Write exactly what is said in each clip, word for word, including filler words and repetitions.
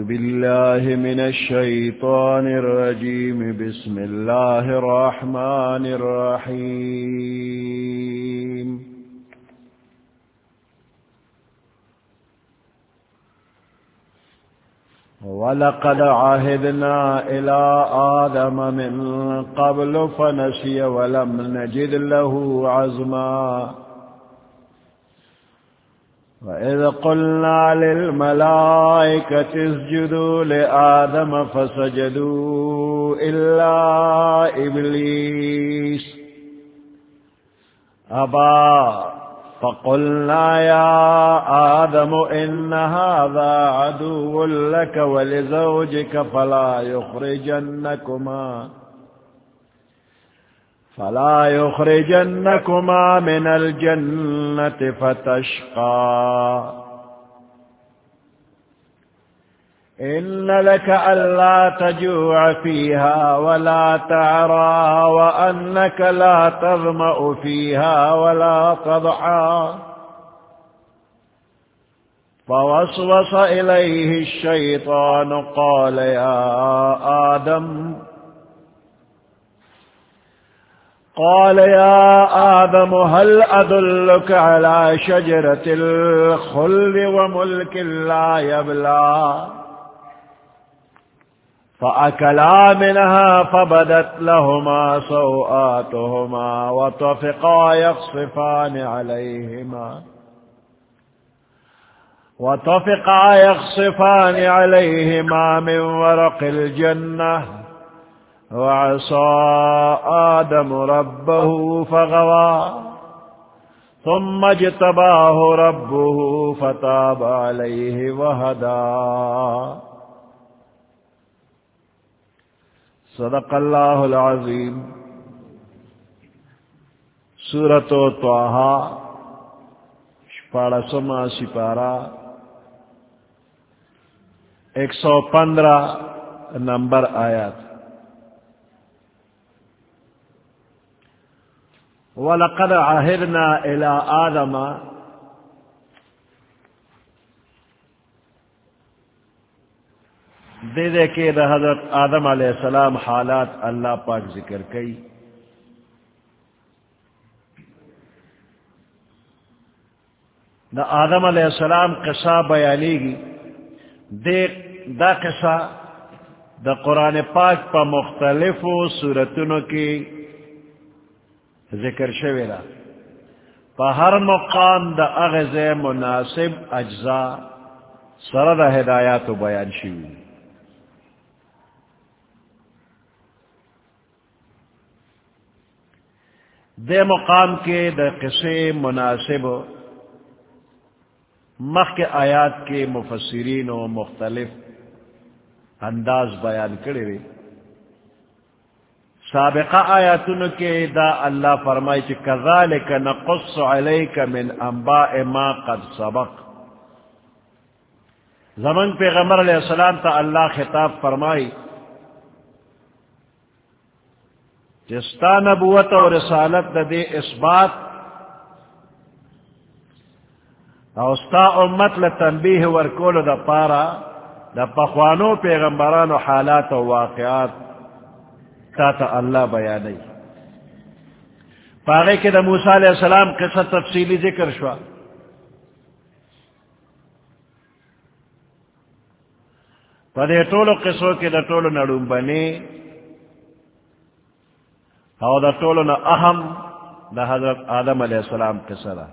بالله من الشيطان الرجيم. بسم الله الرحمن الرحيم. ولقد عهدنا إلى آدم من قبل فنسي ولم نجد له عزما. وإذ قلنا للملائكة اسجدوا لآدم فسجدوا إلا إبليس أبى فقلنا يا آدم إن هذا عدو لك ولزوجك فلا يخرجنكما فلا يخرجنكما من الجنة فتشقى. إن لك ألا تجوع فيها ولا تعرى وأنك لا تظمأ فيها ولا تضحى. فوسوس إليه الشيطان قال يا آدم قال يا آدم هل أدلك على شجرة الخلد وملك لا يبلى. فأكلا منها فبدت لهما سوآتهما وطفقا يخصفان عليهما وطفقا يخصفان عليهما من ورق الجنة. وعصى آدم ربه فغوى ثم اجتباه ربه فتاب عليه وهدى. صدق اللہ العظیم. سورۃ طٰہٰ شپاڑسواں سپارہ ایک سو پندرہ نمبر آیات. وَلَقَدْ عَهِدْنَا إِلَىٰ آدَمَ دے دے کے دا حضرت آدم علیہ السلام حالات اللہ پاک ذکر کئی. دا آدم علیہ السلام قصہ بیانی گی. دے دا قصہ دا قرآن پاک پا مختلف سورتنوں کی ذکر شویلا. پا ہر مقام دا اغز مناسب اجزاء سرد ہدایات و بیان شوی. دے مقام کے دا قصے مناسب مخ کے آیات کے مفسرین و مختلف انداز بیان کرے ہوئے. سابقہ آیاتن کے دا اللہ فرمائی چی کذالک نقص علیک من انباء ما قد سبق. زمن پیغمبر علیہ السلام تا اللہ خطاب فرمائی جستا نبوت و رسالت دا دے اثبات اوستا امت لتنبیح ورکول دا پارا دا پخوانو پیغمبران و حالات و واقعات تا تا اللہ بیانی. پاگے کے دا موسیٰ علیہ السلام قصہ تفصیلی ذکر شوا. پا دے طول قصوں کے دا طول نڑوم بنی او دا طول نا اہم دا حضرت آدم علیہ السلام قصہ دا.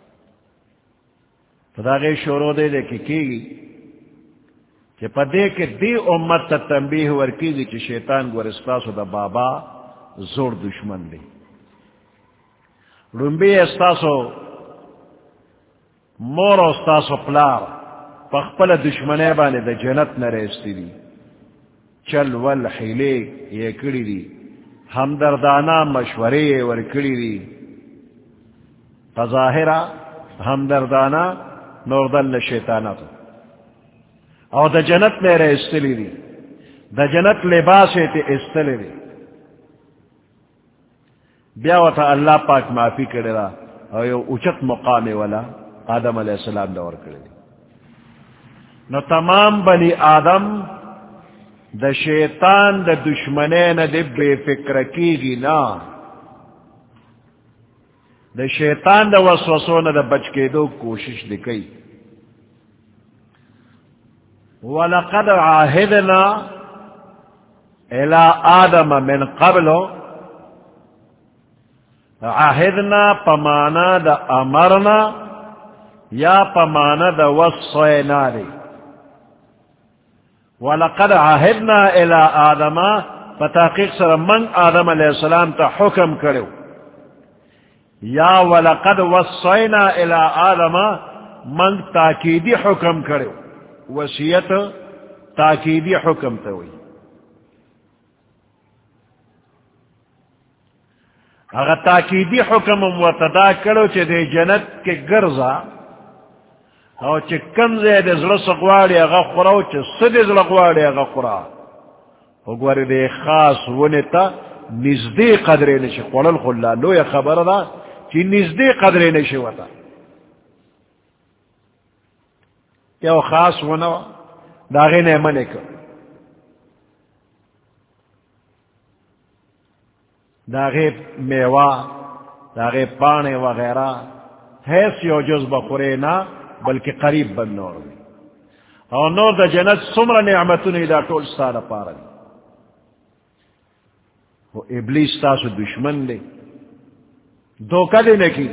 دا غیر شروع دے دے کی کی گی کہ پدے کے دی امت تا تنبیح ورکی دی چی شیطان گورستاسو دا بابا زور دشمن دی. رنبی استاسو مور استاسو پلار پخپل دشمنے بانے دا جنت نریستی دی. چل ول حیلے یہ کڑی دی ہمدردانہ مشورے ورکڑی دی. فظاہرہ ہمدردانہ نوردل شیطانہ تو او دا جنت میرے استلی دی. دا جنت لباس تے استلی دی. بیا وتا اللہ پاک معافی کرے را او یو اچت مقام والا آدم علیہ السلام دور کرے دی. نو تمام بنی آدم دا شیطان دا دشمنین دا بے فکر کی گی نا دا شیطان دا وسوسون دا بچ کے دو کوشش لکی وَلَقَدْ عَاهِدْنَا إِلَىٰ آدَمَ مِنْ قَبْلُ عَاهِدْنَا پمانا دا امرنا یا پمانا دا وصینا دی وَلَقَدْ عَاهِدْنَا إِلَىٰ آدَمَ فتحقیق سر من آدم علیہ السلام تا حکم کرو یا وَلَقَدْ وَصَّيْنَا إِلَىٰ آدَمَ من تاکیدی حکم کرو وصیت تاکیدی حکم توئی اگر تاکیدی حکم متدا کرو چے دے جنت کے گرزا او چے کم زید ازل سقواری اگا خورا چے صد ازل قواری اگا خورا اگواری دے خاص ونتا نزدی قدرے نشی قولل خلا لو یا خبر دا چی نزدی قدرے نشی وطا کیا وہ خاص ہونا داغے نے من کر داغے میوا داغے پانے وغیرہ ہے سیو جز بخورے نہ بلکہ قریب بن نور اور نور دا جنت سمر نعمتن دا ٹول سارا پارا وہ ابلیس تاسو دشمن لے دھوکہ دینے کی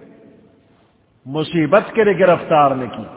مصیبت کے لیے گرفتار نے کی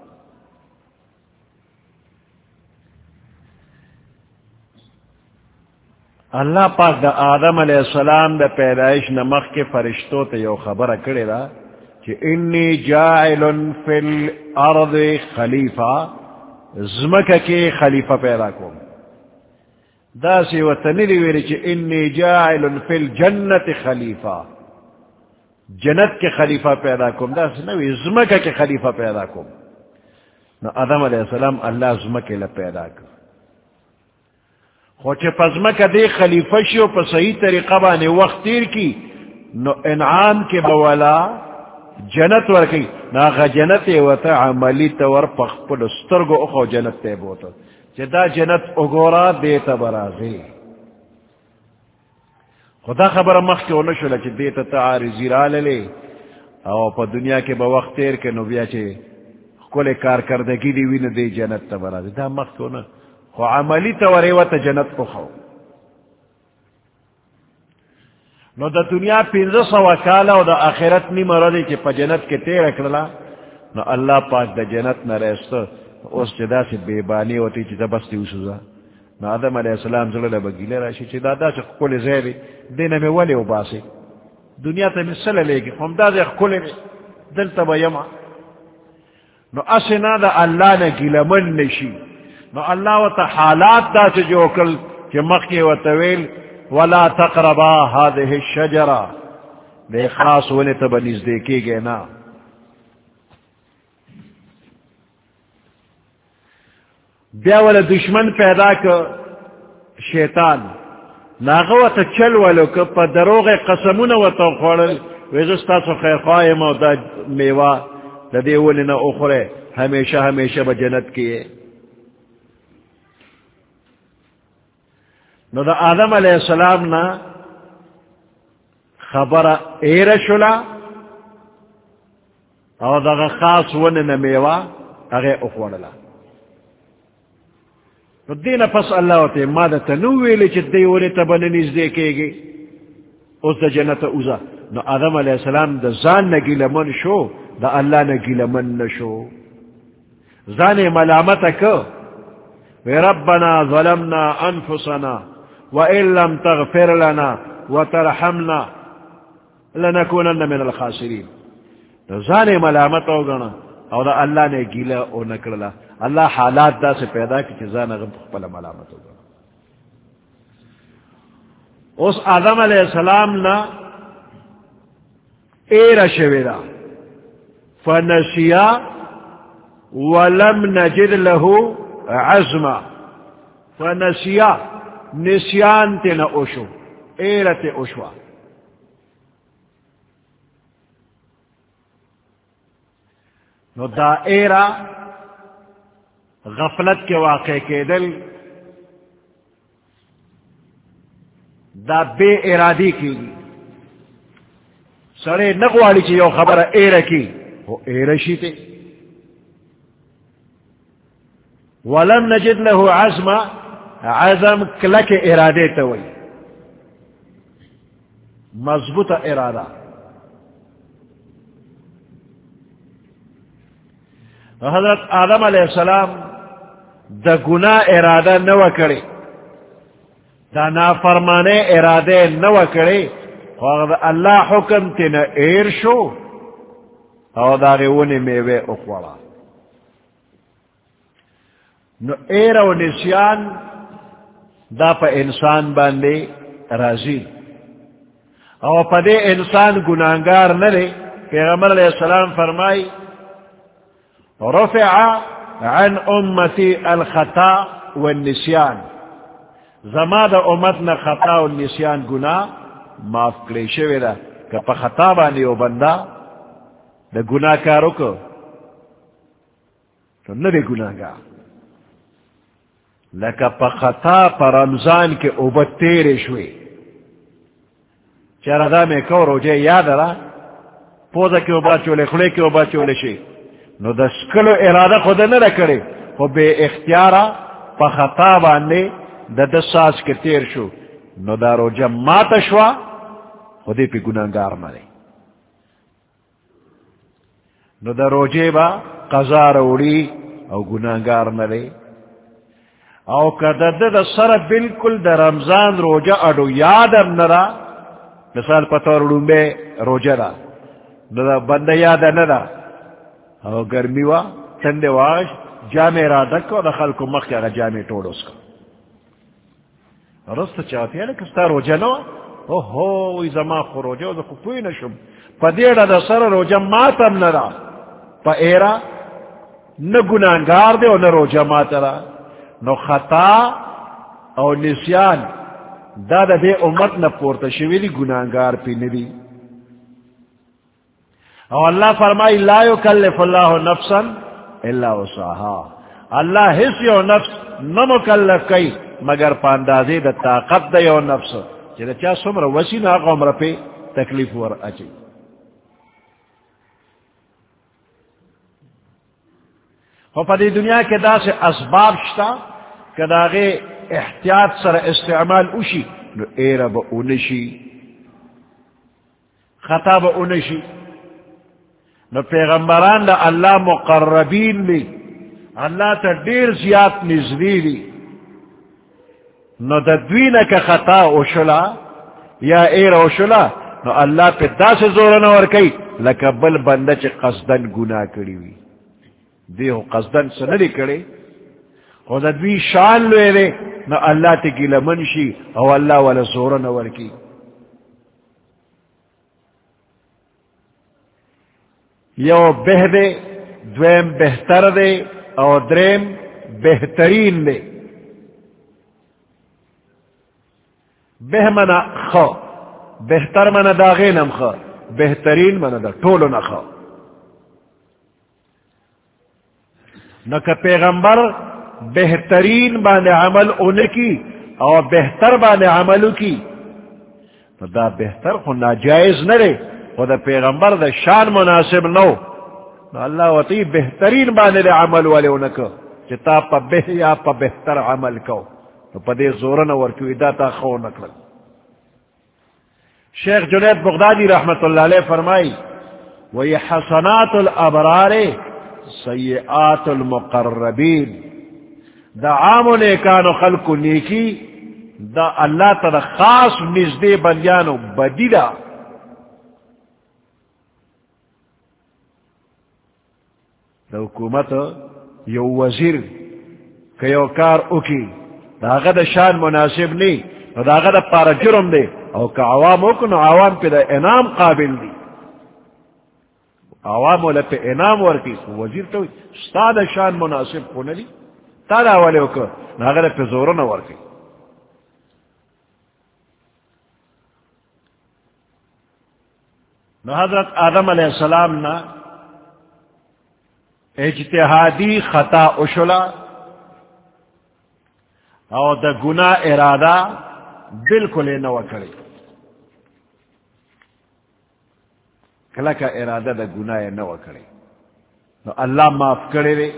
اللہ پاک دا آدم علیہ السلام دا پیدائش نمخ کے فرشتوں تے یو خبر اکڑے دا کہ انی جاعل فی الارض خلیفہ زمکہ کے خلیفہ پیدا کو دا سی وطنی دیویری کہ انی جاعل فی الجنت خلیفہ جنت کے خلیفہ پیدا کم دا سی نوی زمکہ کے خلیفہ پیدا کم نا آدم علیہ السلام اللہ زمکہ لے پیدا کر خوچے پزمکہ دے خلیفہ شیو پا صحیح طریقہ بانے وقت تیر کی نو انعام کے بولا جنت ورکی ناغا جنت وطا عملی تور پخپل سترگو اخو جنت تے بوتا چے دا جنت اگورا دیتا برازے خدا خبر مخ کے انشو لچے دیتا تعارضی راللے او پا دنیا کے با وقت تیر کے نو بیا چے کل کارکردگی دی وین دے جنت تا برازے دا مخ کے انشو خو عملی توری و تا جنت کو خو نو دا دنیا پینزا سوا کالا و دا آخرت نی مردی چی پا جنت کے تیر اکرلا نو اللہ پاک دا جنت نرستا اس چدا سی بیبانی ہوتی چی دا بستی اسوزا نو آدم علیہ السلام زلال بگیلے راشی چی دا دا چی قول زیبی دینا میں ولی و باسی دنیا تا میں سل لے گی ہم دا دا قول دل تا با یما نو اسنا دا اللہ نا گیلمن نشی نو اللہ و تا حالات دا سے جو کل کہ مخی و طویل ولا تقربا هذه الشجرہ دے خاص ہونے تب نزدیکی گئے نا بیا والا دشمن پیدا کر شیطان ناغو تا چل والو کر پا دروغ قسمون و تا خوڑل ویزستا سو خیر خواہم و دا میوا دا دے ولنا اخرے ہمیشہ ہمیشہ با جنت کیے نو دا آدم علیہ السلام نا خبر ایر شلا او دا خاص ون نمیوا اغی اخوانلا نو دین پس اللہ تے ما دا تنویلی چی دیوری تبن نزدے کے گی اس دا جنت اوزا نو آدم علیہ السلام دا زان نگی لمن شو دا اللہ نگی لمن نشو زان ملامت کو ربنا ظلمنا انفسنا وَإِن لَّمْ تَغْفِرْ لَنَا وَتَرْحَمْنَا لَنَكُونَنَّ مِنَ الْخَاسِرِينَ تو زانے ملامت ہو گنا اور اللہ نے گیلا او نکڑلا اللہ حالات دا سے پیدا کی چیزان غم پلا ملامت ہو گنا اس آدم علیہ السلام نا ایر شویدہ فنسیا ولم نجد له عزما فنسیا نسیان تے نہ اوشو ایرت اوشوا نو دا ایرا غفلت کے واقع کے دل دا بے ارادی کی سڑے نگوالی چی یو خبر اے رکی وہ اے رشی تے ولم نجد له عزم عزم کلک ارادے توئی مضبوط ارادہ حضرت آدم علیہ السلام دا گناہ ارادہ نو کرے دا نافرمانے ارادے نو کرے اور اللہ حکم تینا ایر شو او دا غیونی میوے اخوڑا نو ایر و نسیان دا پا انسان باندے راضی او پا دے انسان گناہگار نرے پیغمبر علیہ السلام فرمائی رفع عن امتی الخطا والنسیان زما دا امتنا خطا والنسیان گناہ معاف کرے شوی دا کہ پا خطا باندے او بندہ دا گناہ کارو کو تو ندے گناہ گا لکا پا خطا پا رمضان کے اوبت تیرے شوی چرا دا میں کو روجے یاد را پوزا کے اوبا چولے خلے کے اوبا چولے شی نو دا سکلو ارادہ خود نہ رکڑے خو بے اختیارا پا خطا باندے دا دساس کے تیر شو نو دا روجہ ماتا شوا خودی پی گناہگار مرے نو دا روجے با قضا روڑی او گناہگار مرے او کدا دا سر بالکل دا رمضان روجہ اڈو یادم نرا مثال پتور ڈومبے روجہ دا نو دا بندہ یاد نرا او گرمی وا تندے واش جامع را دکو دا خلکو مخی اگا جامع توڑوس کا رست چاہتی ہے لکستا روجہ نو او ہو وی زمان خو روجہ دا خو پوئی نشم پا دیڑا دا سر روجہ ماتم نرا پا ایرا نگنانگار دے و نروجہ ماترا نو خطا او نسیان دا دا دے امت نپورتا شویلی گنانگار پی ندی او اللہ فرمائی لا یکلف اللہ نفسا الا وسعها اللہ حس یو نفس نمکلف کئی مگر پاندازی دا طاقت دا یو نفس چیزا چاہ سمر وسی نا غمر پہ تکلیف ور اچی خو پا دی دنیا کے دا سے اسباب شتا کہ داغے احتیاط سر استعمال اوشی نو ایرہ با اونشی خطا با اونشی نو پیغمبران دا اللہ مقربین لی اللہ تا دیر زیاد نزدی لی نو دا دوین کا خطا اوشلا یا ایر اوشلا نو اللہ پہ دا سے زورنا ورکی لکا بل بندہ چی قصدن گناہ کری وی دیو قصدن سندی کری خود دوی شان لوے دے نو اللہ تی گی لمنشی او اللہ والا زورنا ورکی یو بہ دے دویم بہتر دے او دریم بہترین دے بہ منا خو بہتر منا داغے نم خو بہترین منا دا ٹولو نہ خو نہ کہ پیغمبر بہترین باندے عمل ان کی اور بہتر باندے عمل کی تو دا بہتر خو ناجائز نہ رے خدا پیغمبر دا شان مناسب نو نو اللہ وطی بہترین باندے عمل والے انکو چتا پا بہ یا پا بہتر عمل کو تو پا دے زورن ورکو ادا تا خو نکل شیخ جنید بغدادی رحمت اللہ علیہ فرمائی وی حسنات الابرار سیئات المقربین دا عام نیکانو خلق نیکی دا اللہ تا دا خاص نزدے بندیانو بدیدہ دا حکومت یو وزیر کہ یو کار اکی دا غد شان مناسب نہیں دا غد پارا جرم دے او کہ عوام اکنو عوام پہ دا انعام قابل دی عوام والا پہ انعام ورکی وزیر تو ستا دا شان مناسب کو نلی تا دا والے اکر دا غد پہ زورن ورکی نو حضرت آدم علیہ السلام نا اجتہادی خطا اشلا او دا گناہ ارادہ بالکل نو کرے کلا کا ارادہ دا گناہ نو کرے تو اللہ معاف کرے رے.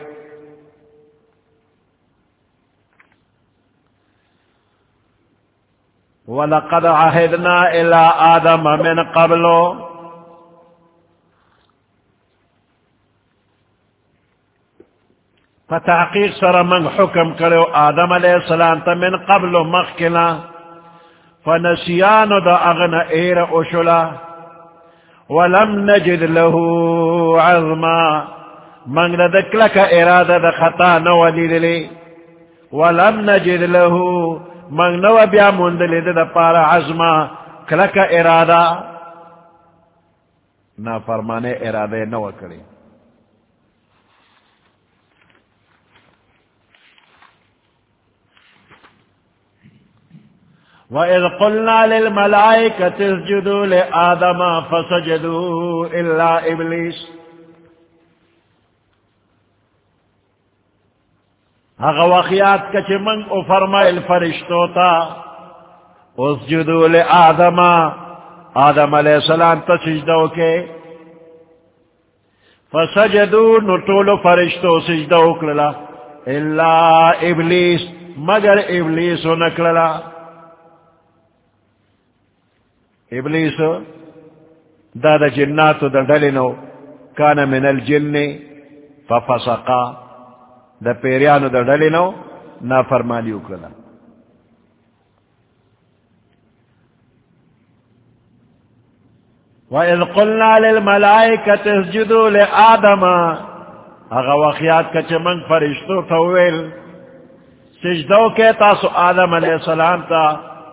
وَلَقَدْ عَهِدْنَا إِلَىٰ آدَمَ مِنْ قَبْلُ فتحقیق سر من حکم کرو آدم علیہ السلام تا من قبل مخکنا فنسیانو دا اغن ایر اشلا ولم نجد له عظما من دکلک ارادہ دا خطا نولی للی ولم نجد له من نو بیا مندلی دا پارا عظما کلک ارادہ نا فرمانے ارادہ نو کری. وَإِذْ قُلْنَا لِلْمَلَائِكَةِ اسْجُدُوا لِآدَمَ فَسَجَدُوا إِلَّا إِبْلِيسَ اغا واقعات کچھ من او فرمائل فرشتو تا اسجدوا لآدم آدم علیہ السلام تا سجدو کے فسجدوا نطول فرشتو سجدو کللا إِلَّا إِبْلِيسَ مگر ابلیس نکللا. ابلیس دا دا جنات دا ڈلنو کان من الجن ففسقا دا پیریانو دا ڈلنو نا فرمانی اکرلا. وَإِذْ قُلْنَا لِلْمَلَائِكَةِ اسْجُدُوا لِآدَمَ اغا واقعات کچھ من فرشتو تویل سجدو کے تاسو آدم علیہ السلام تا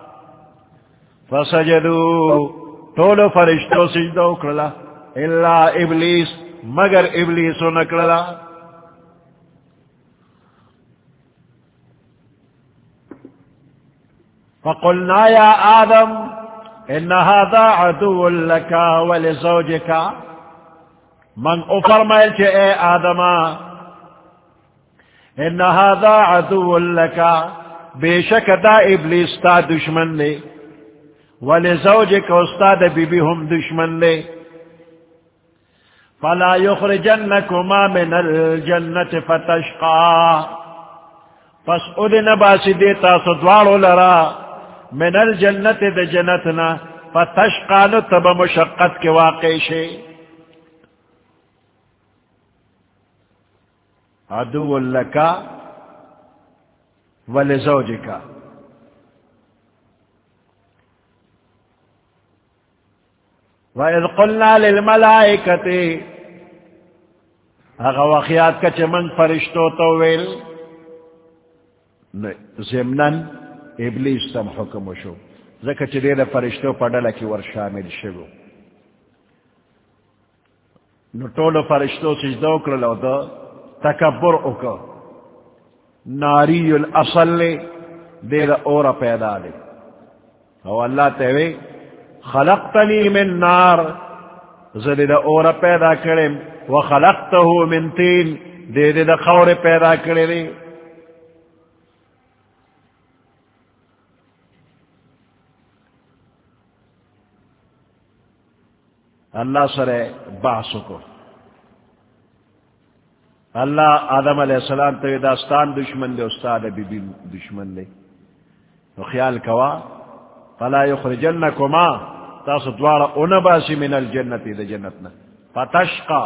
فسجدوا طول فرشتو سجدو کرلا الا ابلیس مگر ابلیسو نکرلا. فقلنا یا آدم ان هذا عدو لك ولزوجك من افرمائل چے اے آدما ان هذا عدو لك بے شک دا ابلیس تا دشمن لے ولزوجك استاد بی بی ہم دشمن لے فلا يخرجنكما من الجنة فتشقا پس ادن باسی دیتا سدوارو لرا من الجنة دا جنتنا فتشقا نتب مشقت کے واقع شے. عدو لك ولزوجك وَإِذْ قُلْنَا لِلْمَلَائِكَةِ اغا واقعات کا چمن فرشتو تویل زمنن ابلیس تم حکم شو ذکر چدیر فرشتو پڑھلا کی ور شامل شو نو طول فرشتو سجدو کرلو دا تکبر اکا ناری الاصل دیر اورا پیدا لے او اللہ تیوے خلقتنی من نار زدید اورا پیدا کریم وخلقته من تین دید دا خور پیدا کریم. اللہ سر بحث کو اللہ آدم علیہ السلام تو داستان دشمن دے استاد بی بی دشمن دے تو خیال کوا فلا یخرجنکما تاسو دوارا انباسی من الجنتی دا جنتنا فتشقا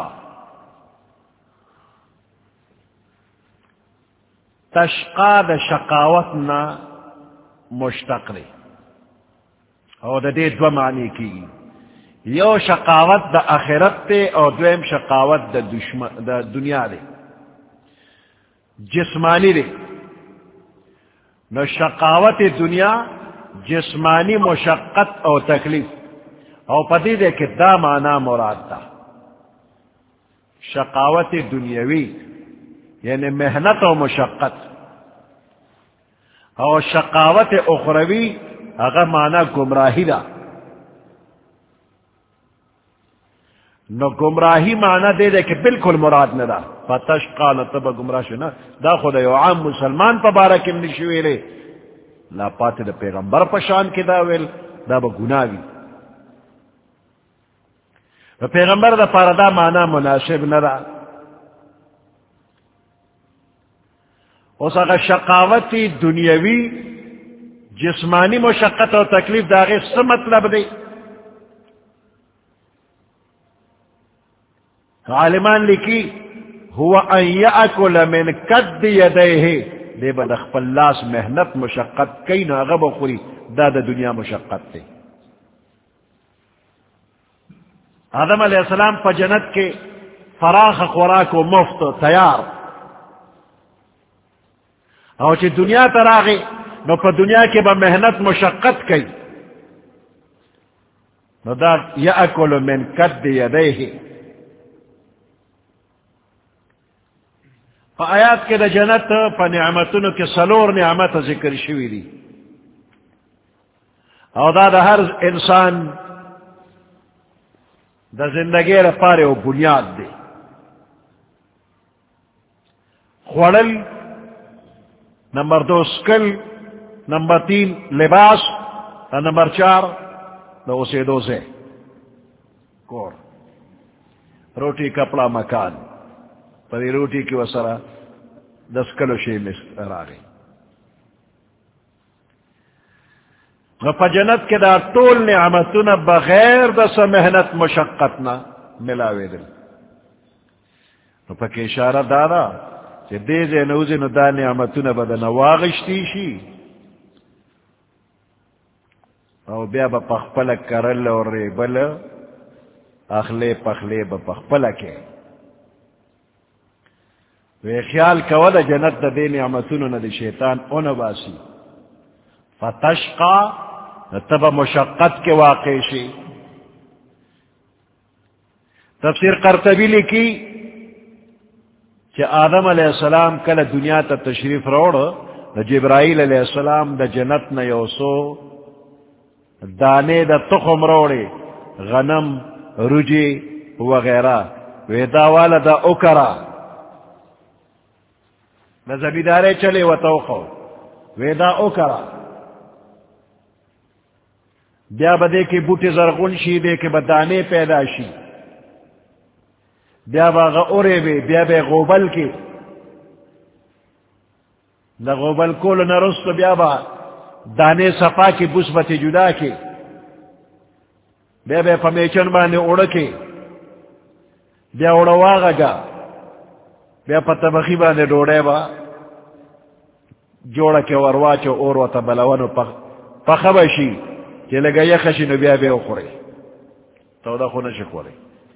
تشقا دا شقاوتنا مشتق دے او دا دے دو معنی کی یو شقاوت دا آخرت تے او دویم شقاوت دا, دا دنیا دے جسمانی دے. نو شقاوت دنیا جسمانی مشقت او تکلیف او پدی دے کہ دا معنی مراد دا. شقاوت دنیاوی یعنی محنت و مشقت او شقاوت اخروی اگر معنی گمراہی دا. نو گمراہی معنی دے دے کہ بالکل مراد نہ دا فتشقا نتبا گمراہ شنا دا خدا یو عام مسلمان پا بارکم نشویرے لا پاتے دا پیغمبر پشان کی دا ویل دا با گناوی. پیغمبر دا پارا دا مانا مناسب ندا. اس اگر شقاوتی دنیاوی جسمانی مشقت و تکلیف داغی سے مطلب دی. عالمان لکی ہوا ان یاکل من کد یدیہ دے با دخپ اللاس محنت مشقت کئی ناغب و خوری دا دا دنیا مشقت تے. آدم علیہ السلام پا جنت کے فراخ خوراک و مفت و تیار اور چی دنیا تراغی نو پا دنیا کے با محنت مشقت کئی نو دا یاکل من کد یدیہ. پا آیات کے دا جنت پا نعمتونو کے سلور نعمت ذکر شوی دی او دا دا ہر انسان دا زندگی رپارے و بنیاد دی. خوڑل، نمبر دو سکل، نمبر تین لباس، اور نمبر چار دا اسے دو سے کور، روٹی کپڑا مکان. پری روٹی کی وسرا دس کلو شی مستر آگئی. پا جنت کے دا طول نعمتون بغیر دس محنت مشقت نہ ملاوے دل. پا کی اشارہ دادا چی دیزے نوزی نو دا نعمتون بدا نواغشتی شی او بیا با پخپلک کرل اور ریبل اخلے پخلے با پخپلک ہے. وی خیال کوا دا جنت دا دے نعمتونو نا دی شیطان اون باسی فتشقا تب مشقت کے واقع شی. تفسیر قرطبی لکی کہ آدم علیہ السلام کل دنیا تا تشریف روڑ دا جبرائیل علیہ السلام دا جنت نا یوسو دانے دا تخم روڑے غنم رجی وغیرہ ویدا والا دا اکرا دا زمیدارے چلے و توقو ویدا اکرا بیا با دے کے بوٹی زرغن شی دے کے با دانے پیدا شی بیا با غورے بے بیا بے غوبل کے دا غوبل کول نرست بیا با دانے صفا کی بسبت جدا کے بیا بے پمیچن بانے اڑکے بیا اڑواغا گا بیا پتہ بخی بانے ڈوڑے با جوڑا کے ورواچو اور و تبلونو پخبشی کہ لگا یخشی نو بیا بے اخوری تو دا خونش خوری.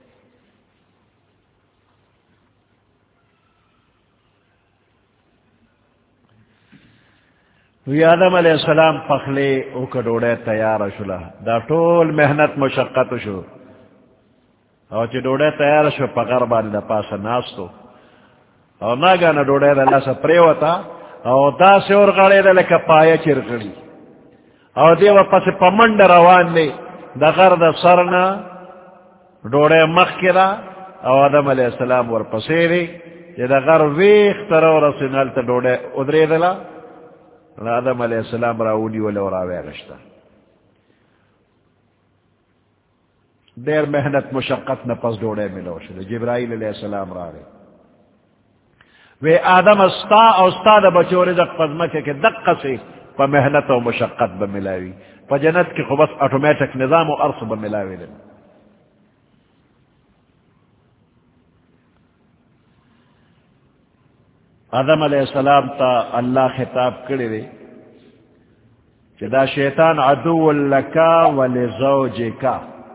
وی آدم علیہ السلام پخلے او کڈوڑے تیار شلا دا طول محنت مشقت شو او چی ڈوڑے تیار شو پغر بانی دا پاس ناستو او ناگانا ڈوڑے دا لسا پریوتا او دا سے اور غڑے دا لکا پایا چرگڑی او دیو پس پمنڈ روان دے دا غر دا سرنا ڈوڑے مخ کرا او آدم علیہ السلام ور پسیرے چی دا غر ویخ ترو رسنال تا ڈوڑے ادرے دلا آدم علیہ السلام راولی ولی وراوے گشتا. دیر محنت مشقت نہ پس ڈوڑے ملو شد جبرائیل علیہ السلام را رہے وی آدم استا او استا دا بچو رزق پزمکے کہ دقا سے پا محنت و مشقت بملاوی پا جنت کی خوبس آٹومیٹک نظام و عرص بملاوی دن. آدم علیہ السلام تا اللہ خطاب کرے دے کہ دا شیطان عدو لکا ولزوجکا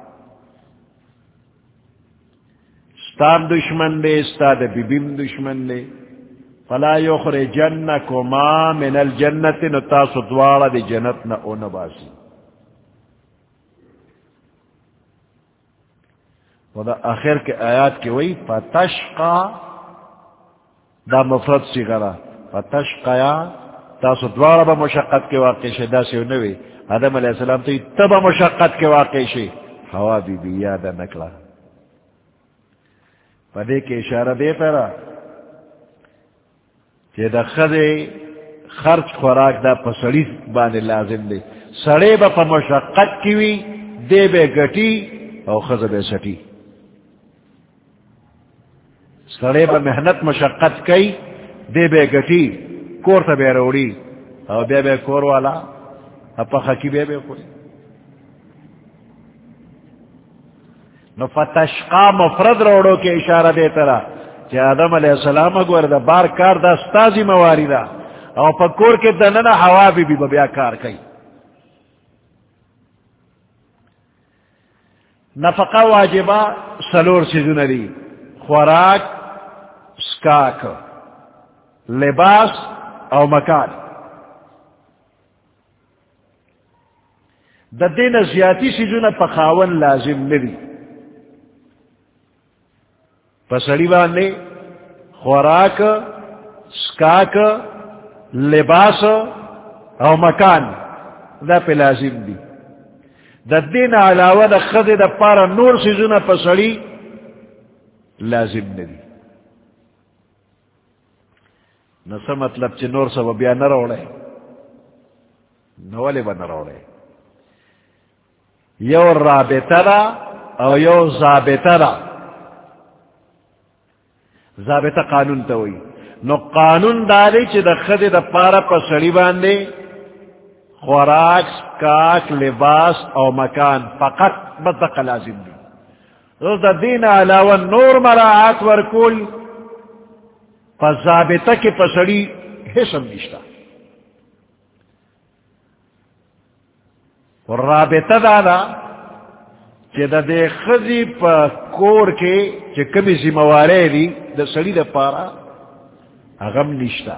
ستان دشمن دے استاد ببیم دشمن دے فلا یخرجنکما من الجنت نتاسو دوارا دی جنت نا او نباسی. و دا آخر کے آیات کی وئی فتشقا دا مفرد سیغرا فتشقیا تاسو دوارا با مشقت کے واقع شے دا سیو نوی آدم علیہ السلام تو تبا مشقت کے واقع شے ہوا بی بی یادا نکلا پدے کے اشارہ دے پہرا کہ دا خدے خرچ خوراک دا پسڑی بانے لازم دے. سڑے با پا مشقت کیوی دے بے گٹی او خز بے سٹی. سڑے با محنت مشقت کئی دے بے گٹی کور تا بے روڑی او بے بے کور والا اپا خکی بے بے کوری. نو فتشقا مفرد روڑو کے اشارہ دے ترا کہ آدم علیہ السلام اگوار دا بار کار دا ستازی مواری دا او پا کور کے دننا ہوا بی بی بیا کار کئی. نفقہ واجبہ سلور سیزن لی خوراک سکاک لباس او مکان. دا دین زیادی سیزن پخاون لازم ندی. پسڑی باندے خوراک سکاک لباس او مکان دا پہ لازم دی. دا دین علاوہ دا خد دا پارا نور سیزن پسڑی لازم ندی. نسا مطلب چی نور سا بیا نروڑے نوالے با نروڑے. یو رابطہ دا او یو ضابطہ دا. ضابطہ قانون تا ہوئی نو قانون داری چی دا خد دا پارا پسڑی باندے خوراک سکاک لباس او مکان فقط بدق لازم دی. دا دین علاوہ نور مراعات ورکول پا ضابطہ کی پسڑی حسن نشتا. رابطہ دادا چی دا دے خزی پا کور کے چی کمی زموارے دی دا سڑی دا پارا اغم نشتا.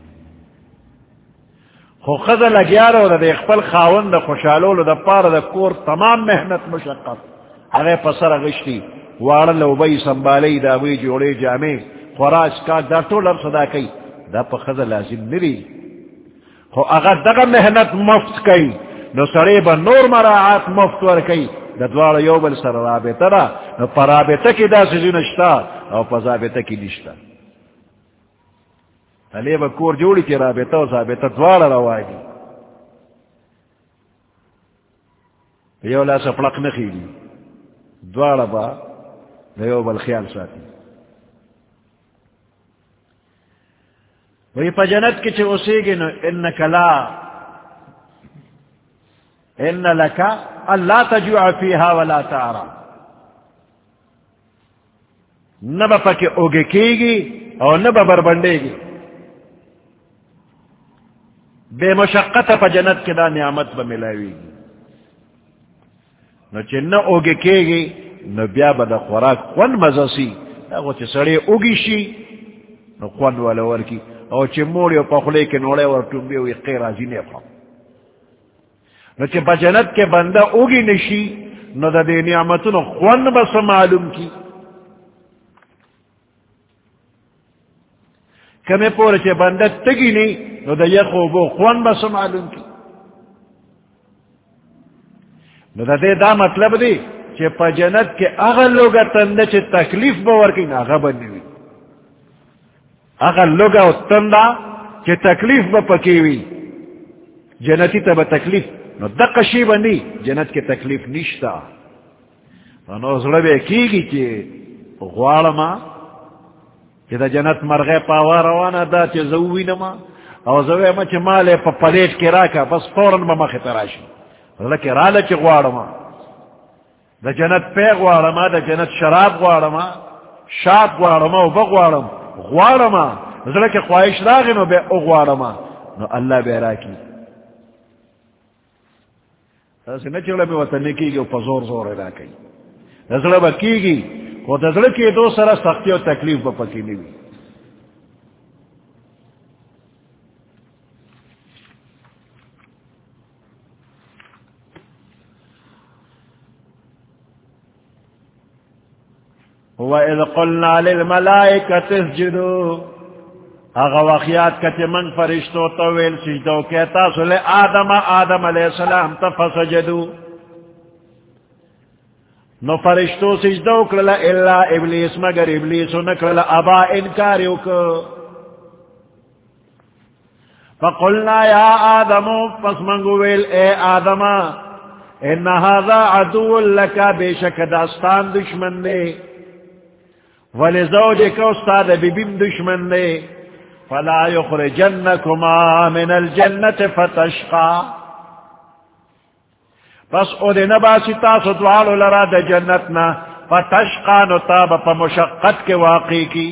خو خزا لگیارو دا دے اخپل خاون دا خوشالولو دا پارا دا کور تمام محنت مشقت اغی پسر اغشتی وارا لوبی سنبالی دا وی جوڑے جامے خوراک کا دا طول ار صدا کئی دا پا خزا لازم نری. خو اگر دغا محنت مفت کئی نو سڑے با نور مراعات مفت ور کئی دا دوار یوبل سر رابطہ دا نو پا رابطہ کی دا سزو نشتا او پا ضابطہ کی نشتا. علی با کور جوڑی کی رابطہ و ضابطہ دوار روائی یو لا سپلق نخیلی دوار با یوبل خیال ساتی. وہی پا جنت کی چھے اسے گی نو انکا لا ان لکا اللہ تجوع فیہا ولا تعرا. نبا پاکی اوگے کی گی اور نبا بربندے گی. بے مشقت پا جنت کی دا نعمت با ملاوی گی. نو چھے نا اوگے کی گی نو بیا با دا خوراک خون مزاسی نو چھے سڑے اوگی شی نو خون والا ورکی او چھے موڑی و پخلے کے نوڑے ور ٹنبی ہوئی قیر آزی نیفا. نو چھے با جنت کے بندہ اوگی نشی نو دا دے نعمتون خون بس معلوم کی. کمی پورے چھے بندہ تگی نی نو دا یخوبو خون بس معلوم کی. نو دا دے دا مطلب دی چھے پا جنت کے اغل لوگا تندہ چھے تکلیف باور کی نا غبر نوی. اغل لوگا تندہ چھے تکلیف با پکیوی جنتی تا با تکلیف نو دقا شی بندی جنت کے تکلیف نشتا. نو ظلبے کی گی چھے غوارما چھے دا جنت مرغے پاوا روانا دا چھے زووی نما او زووی ما چھے مالے پا پلیٹ کے راکا بس فوراں با مخی تراشی لکی رالا چھے غوارما دا جنت پی غوارما دا جنت شراب غوارما شاد غوارما و بغوارم غوارما زلکی خواہش راغی نو بے اغوارما نو اللہ بے راکی ایسے نہ چلے میں وطن کی گی وہ زور زور ادا کی نزلہ با کی گی وہ نزلہ کی دو سرا سختی اور تکلیف با پکی نہیں ہوئی. وَإِذْ قُلْنَا لِلْمَلَائِكَةِ اسْجُدُوا اغا واقعات کچھ من فرشتو طویل سجدو کہتا سلے آدم آدم علیہ السلام تفسجدو نو فرشتو سجدو کرلا اللہ ابلیس مگر ابلیسو نکرلا ابا انکاریو کو فقلنا یا آدم پس منگو ویل اے آدم ان هذا عدو لکا بے شک داستان دشمن دے ولزوجک استاد ببیم دشمن دے فلا یخرجنکما من الجنت فتشقا پس او دے نباسی تاسو دوالو لرا دا جنتنا فتشقا نتاب پا مشقت کے واقعی کی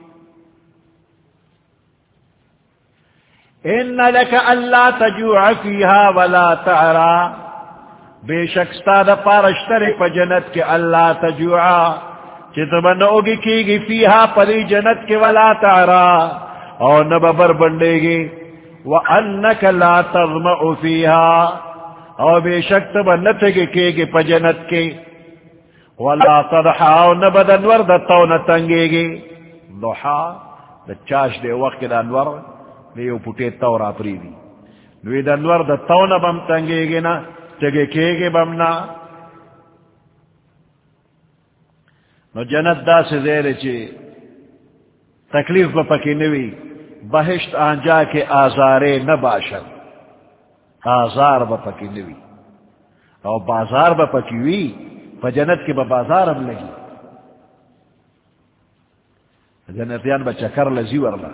ان لك الا تجوع فيها ولا تعرى بے شک استاد پارشتر پا جنت کے اللہ تجوع چتبن اوگی کی گی فیہا پری جنت کے ولا تعرى اور نببر بندے گی وانک لا تظمأ فیہا اور بے شک تبن نتگی کی گی پا جنت کے ولا تضحا اور نبد انور دتاو نتنگے گی ضحا دا چاش دے وقت دا انور لیو پوٹے تورا پریدی نوی دنور دا تونا بم تنگے گی نا چگے کے گے بمنا نو جنت دا سے زیر چی تکلیف با پکی نوی بہشت آنجا کے آزارے نباشد آزار با پکی نوی او بازار با پکی وی پا جنت کے با بازار ہم لگی جنتیان با چکر لزی ورلا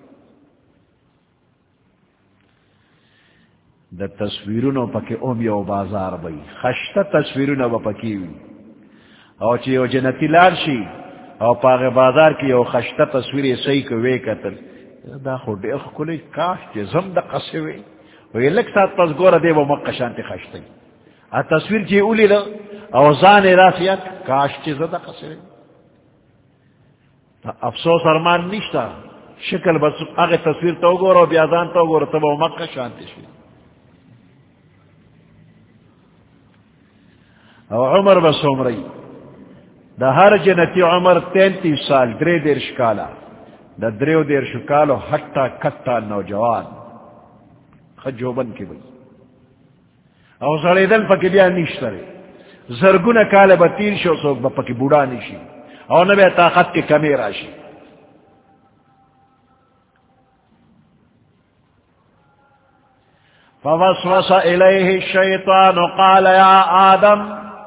دا تصویرونو پکی اوم یو بازار بئی خشتا تصویرونو با پکی وی او چی یو جنتی لار شی او پاغ بازار کی یو خشتا تصویری سی کو وی کتر دا خود دیخ کلی کاش چی زم دا قصی وی وی لک سات پس گورا دے با مقشانتی خشتی ا تصویر چی اولی دا او زان راسیت کاش چی زم دا قصی وی افسوس ارمان نیشتا شکل بس اغی تصویر تو گورا و بیازان تو گورا تبا مقشانتی شی او عمر بس عمری دا ہر جنتی عمر تینتیس سال درے دیر شکالا دا دریو دیر شکالو ہٹا کٹا نوجوان خجوبن کی بھئی او سڑے دل پکی بیا نیشترے زرگون کال با تیر شو سوک با پکی بوڑا نیشی او نبی طاقت کی کمی راشی فوسوس الیہ الشیطان قال یا آدم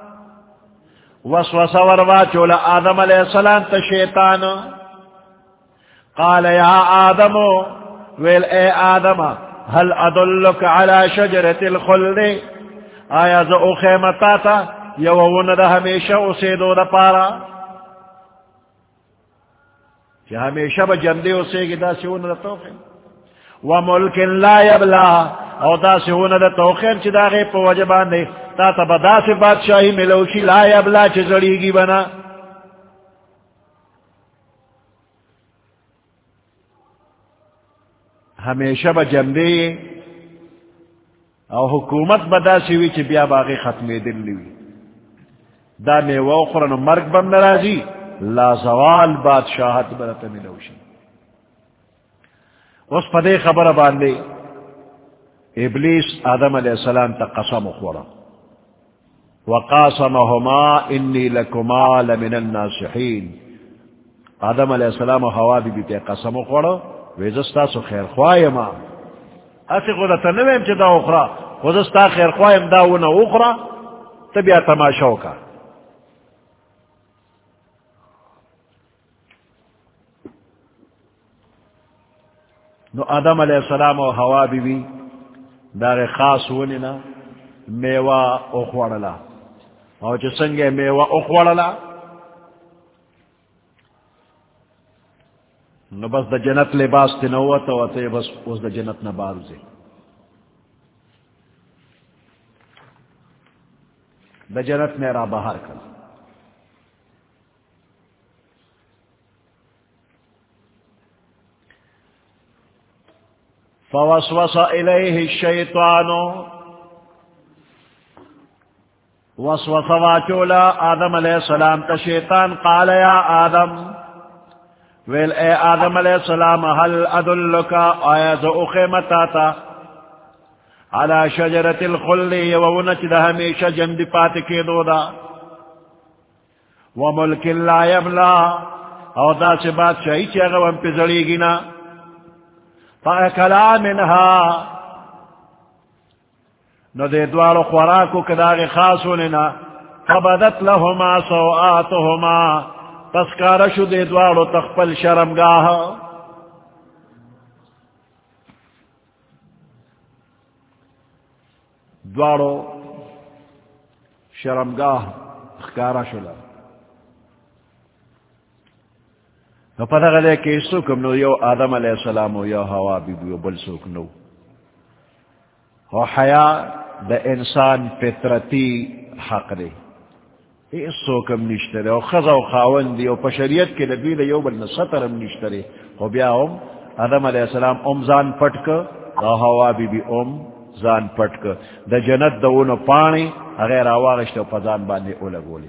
وسوس وروا چولا آدم علیہ السلام تا شیطان قال یا آدم ویل اے آدم هل ادلک علی شجرت الخلد آیا زو خیمتا تا یوون دا ہمیشہ اسے دو دا پارا کہ ہمیشہ با جندے اسے گی the seven the توخیم وملک law یبلا O the seven the توخیم چی دا غیب پا وجبان دے تا تا بدا سے بادشاہی ملوشی لا یبلا چی زڑیگی بنا ہمیشہ با جندے او حکومت بدا سیوی چی بیا باغی ختمی دل لیوی دا نیو اخرن مرگ بم نرازی لا زوال بادشاہت برت ملوشی اس پدے خبر باندے ابلیس آدم علیہ السلام تا قسم اخورا وقاسمهما انی لکما لمن الناسحین آدم علیہ السلام و حوا بی بی تے قسم اخورا ویزستا سو خیر خواہی ما اسی خودتا نویم چی دا اخرا خودستا خیر خواہیم دا اونا اخرا تبیا تماشاو کا نو آدم علیہ السلام و حوا بی بی دار خاص ونینا میوا اخوڑلا او چی سنگے میوا اخوڑلا نو بس دا جنت لباس تی نوتا و تی بس اس دا جنت نبارزے دا جنت میرا باہر کر فوسوس الیہ الشیطان وسوس واچولا آدم علیہ السلام تا شیطان قال یا آدم ویل اے آدم علیہ السلام هل ادلکا آیا زو اخیمتاتا علی شجرت الخلد وونچ دا ہمیشہ جند پات کے دو دا وملک لا یبلا او دا سے بات شاہی چاگا وم پی زڑی گنا فاکلا منها نو دے دوارو خوراکو کداغ خاصو لنا فبدت لهما سوآتهما تسکارشو دے دوارو تخپل شرمگاہ دوارو شرمگاہ اخکارشو لنا نو پتہ غدے کہ سوکم نو یو آدم علیہ السلام و یو حوا بی بیو بل سوک نو و حیا دا انسان فطرتی حق دے اس سوکم نشترے و خضا و خاون دی و پشریت کے نبی دا یو بل نسطرم نشترے و بیا ام آدم علیہ السلام ام زان پٹک و حوا بی بی ام زان پٹک دا جنت دا اونو پانی اغیر آواغشت و پزان باندے اولا گولی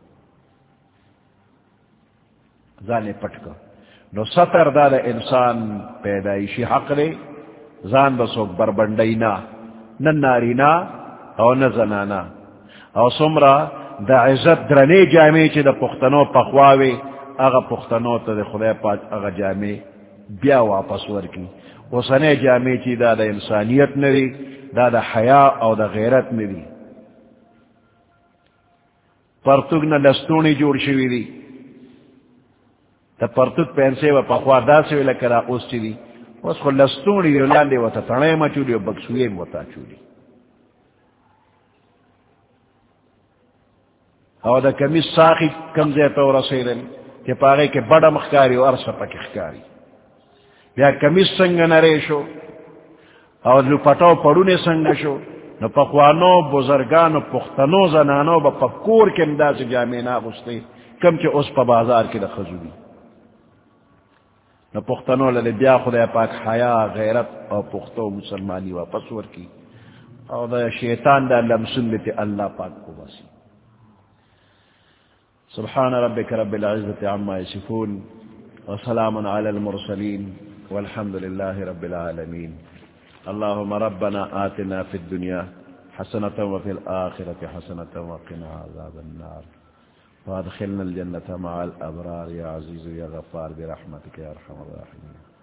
زان پٹک نو سطر دا, دا انسان پیدائشی حق دے زان بسوک بربندینا نن نارینا او نزنانا او سمرا دا عزت درنے جامعی چی دا پختنو پخواوی اغا پختنو تا دا خدای پاک اغا جامعی بیا واپس ورکی وسنے جامعی چی دا دا انسانیت نوی دا دا حیا او دا غیرت نوی پرتگنا لستونی جوڑ شوی دی تا پرتک پینسے و پخوار دا سوی لکرا اوس چی دی اس کو لستونی دی لاندے و تا تنائم چولی و بکسویم و تا چولی او دا کمیس ساخی کمزے تو رسیدن کہ پاگے کے بڑا مخکاری و ارسا پاک اخکاری بیا کمیس سنگ نریشو او دلو پتاو پڑونے سنگ شو نو پخوانو بزرگانو پختنو زنانو با پکور کے امداز جامعنا غستے کم چے اس پا بازار کی دا خزوی نو پختنو للے بیا خدا پاک حیا غیرت او پختو مسلمانی واپس ورکی او دا شیطان دا لمسن لیتے اللہ پاک کو باسی سبحان ربك رب العزة عما يصفون وسلام على المرسلين والحمد لله رب العالمين اللهم ربنا آتنا في الدنيا حسنة وفي الآخرة حسنة وقنا عذاب النار وادخلنا الجنة مع الأبرار يا عزيز يا غفار برحمتك يا أرحم الراحمين